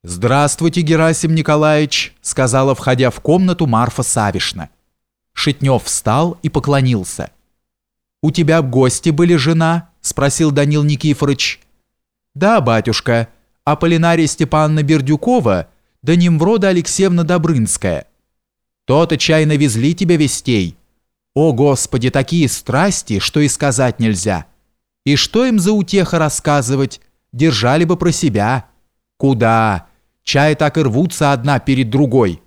«Здравствуйте, Герасим Николаевич», — сказала, входя в комнату, Марфа Савишна. Шитнев встал и поклонился. «У тебя гости были, жена?» — спросил Данил Никифорыч. «Да, батюшка, Аполлинария Степановна Бердюкова, да Немврода Алексеевна Добрынская. То-то чай навезли тебе вестей. О, Господи, такие страсти, что и сказать нельзя. И что им за утеха рассказывать? Держали бы про себя. Куда? Чай так и рвутся одна перед другой.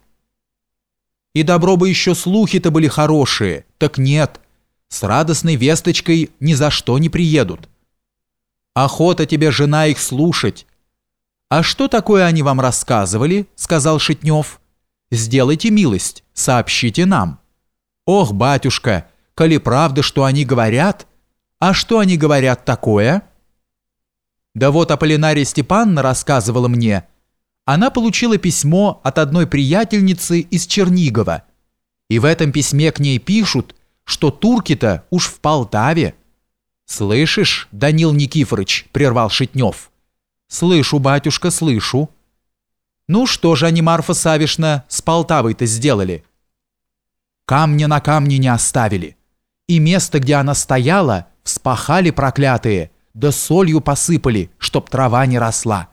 И добро бы еще слухи-то были хорошие, так нет. С радостной весточкой ни за что не приедут. Охота тебе, жена, их слушать. А что такое они вам рассказывали?» — сказал Шитнев. «Сделайте милость, сообщите нам». «Ох, батюшка, коли правда, что они говорят? А что они говорят такое?» «Да вот Аполлинария Степановна рассказывала мне. Она получила письмо от одной приятельницы из Чернигова. И в этом письме к ней пишут, что турки-то уж в Полтаве». «Слышишь, Данил Никифорыч?» — прервал Шитнев. «Слышу, батюшка, слышу». «Ну что же они, Марфа Савишна, с Полтавой-то сделали?» «Камня на камне не оставили. И место, где она стояла, вспахали проклятые, да солью посыпали, чтоб трава не росла».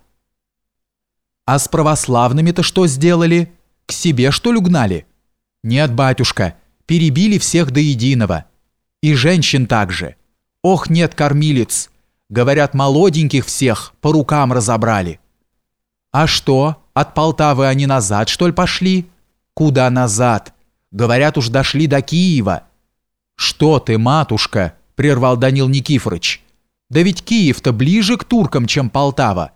«А с православными-то что сделали? К себе, что ли, угнали?» «Нет, батюшка, перебили всех до единого. И женщин также. Ох, нет кормилиц. Говорят, молоденьких всех по рукам разобрали». «А что, от Полтавы они назад, что ли, пошли?» «Куда назад? Говорят, уж дошли до Киева». «Что ты, матушка?» — прервал Данил Никифорыч. «Да ведь Киев-то ближе к туркам, чем Полтава».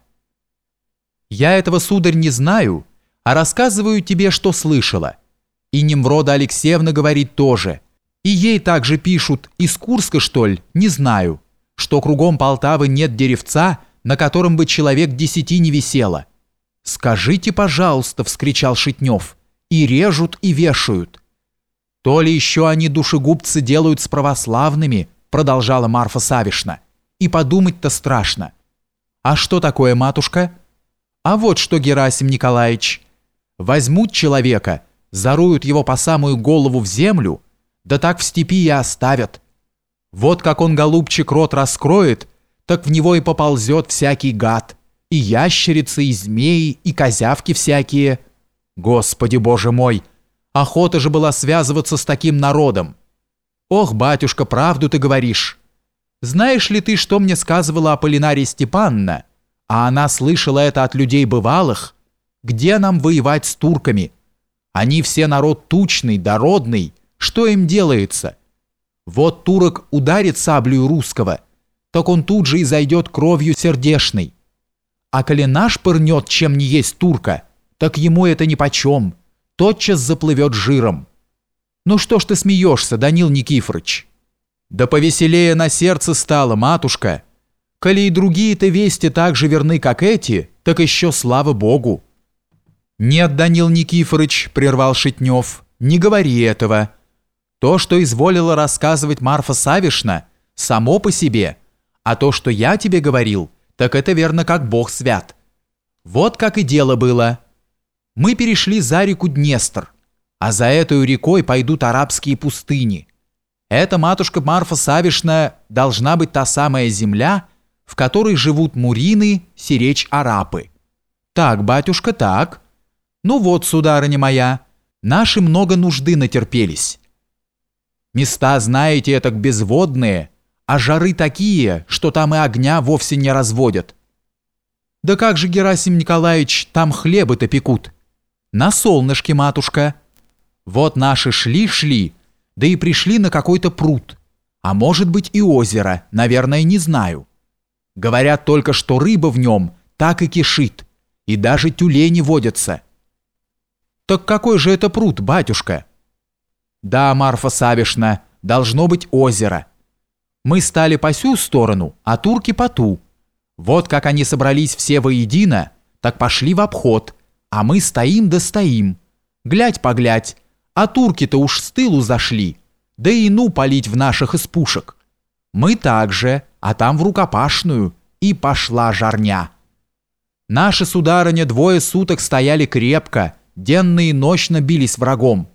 «Я этого, сударь, не знаю, а рассказываю тебе, что слышала. И Немврода Алексеевна говорит тоже. И ей также пишут, из Курска, что ли, не знаю, что кругом Полтавы нет деревца, на котором бы человек 10 не висело». «Скажите, пожалуйста», — вскричал Шитнев, — «и режут, и вешают». «То ли еще они, душегубцы, делают с православными», — продолжала Марфа Савишна. «И подумать-то страшно». «А что такое, матушка?» «А вот что, Герасим Николаевич, возьмут человека, заруют его по самую голову в землю, да так в степи и оставят. Вот как он, голубчик, рот раскроет, так в него и поползет всякий гад, и ящерицы, и змеи, и козявки всякие. Господи Боже мой, охота же была связываться с таким народом. Ох, батюшка, правду ты говоришь. Знаешь ли ты, что мне сказывала Аполлинария Степановна? А она слышала это от людей бывалых. Где нам воевать с турками? Они все народ тучный, дородный. Что им делается? Вот турок ударит саблею русского, так он тут же и зайдет кровью сердешной. А коли наш пырнет, чем не есть турка, так ему это нипочем, тотчас заплывет жиром. Ну что ж ты смеешься, Данил Никифорыч? Да повеселее на сердце стало, матушка. Коли и другие-то вести так же верны, как эти, так еще слава Богу». «Нет, Данил Никифорыч», — прервал Шитнев, — «не говори этого. То, что изволила рассказывать Марфа Савишна, само по себе, а то, что я тебе говорил, так это верно, как Бог свят. Вот как и дело было. Мы перешли за реку Днестр, а за этой рекой пойдут арабские пустыни. Эта матушка Марфа Савишна должна быть та самая земля, в которой живут мурины, сиречь-арапы. Так, батюшка, так. Ну вот, сударыня моя, наши много нужды натерпелись. Места, знаете, этак безводные, а жары такие, что там и огня вовсе не разводят. Да как же, Герасим Николаевич, там хлебы-то пекут? На солнышке, матушка. Вот наши шли, да и пришли на какой-то пруд, а может быть и озеро, наверное, не знаю. Говорят только, что рыба в нем так и кишит, и даже тюлени водятся. Так какой же это пруд, батюшка? Да, Марфа Савишна, должно быть озеро. Мы стали по сю сторону, а турки по ту. Вот как они собрались все воедино, так пошли в обход, а мы стоим да стоим. Глядь-поглядь, а турки-то уж с тылу зашли, да и ну палить в наших из пушек. Мы также, а там в рукопашную, и пошла жарня. Наши, сударыня, 2 суток стояли крепко, денно и нощно бились врагом.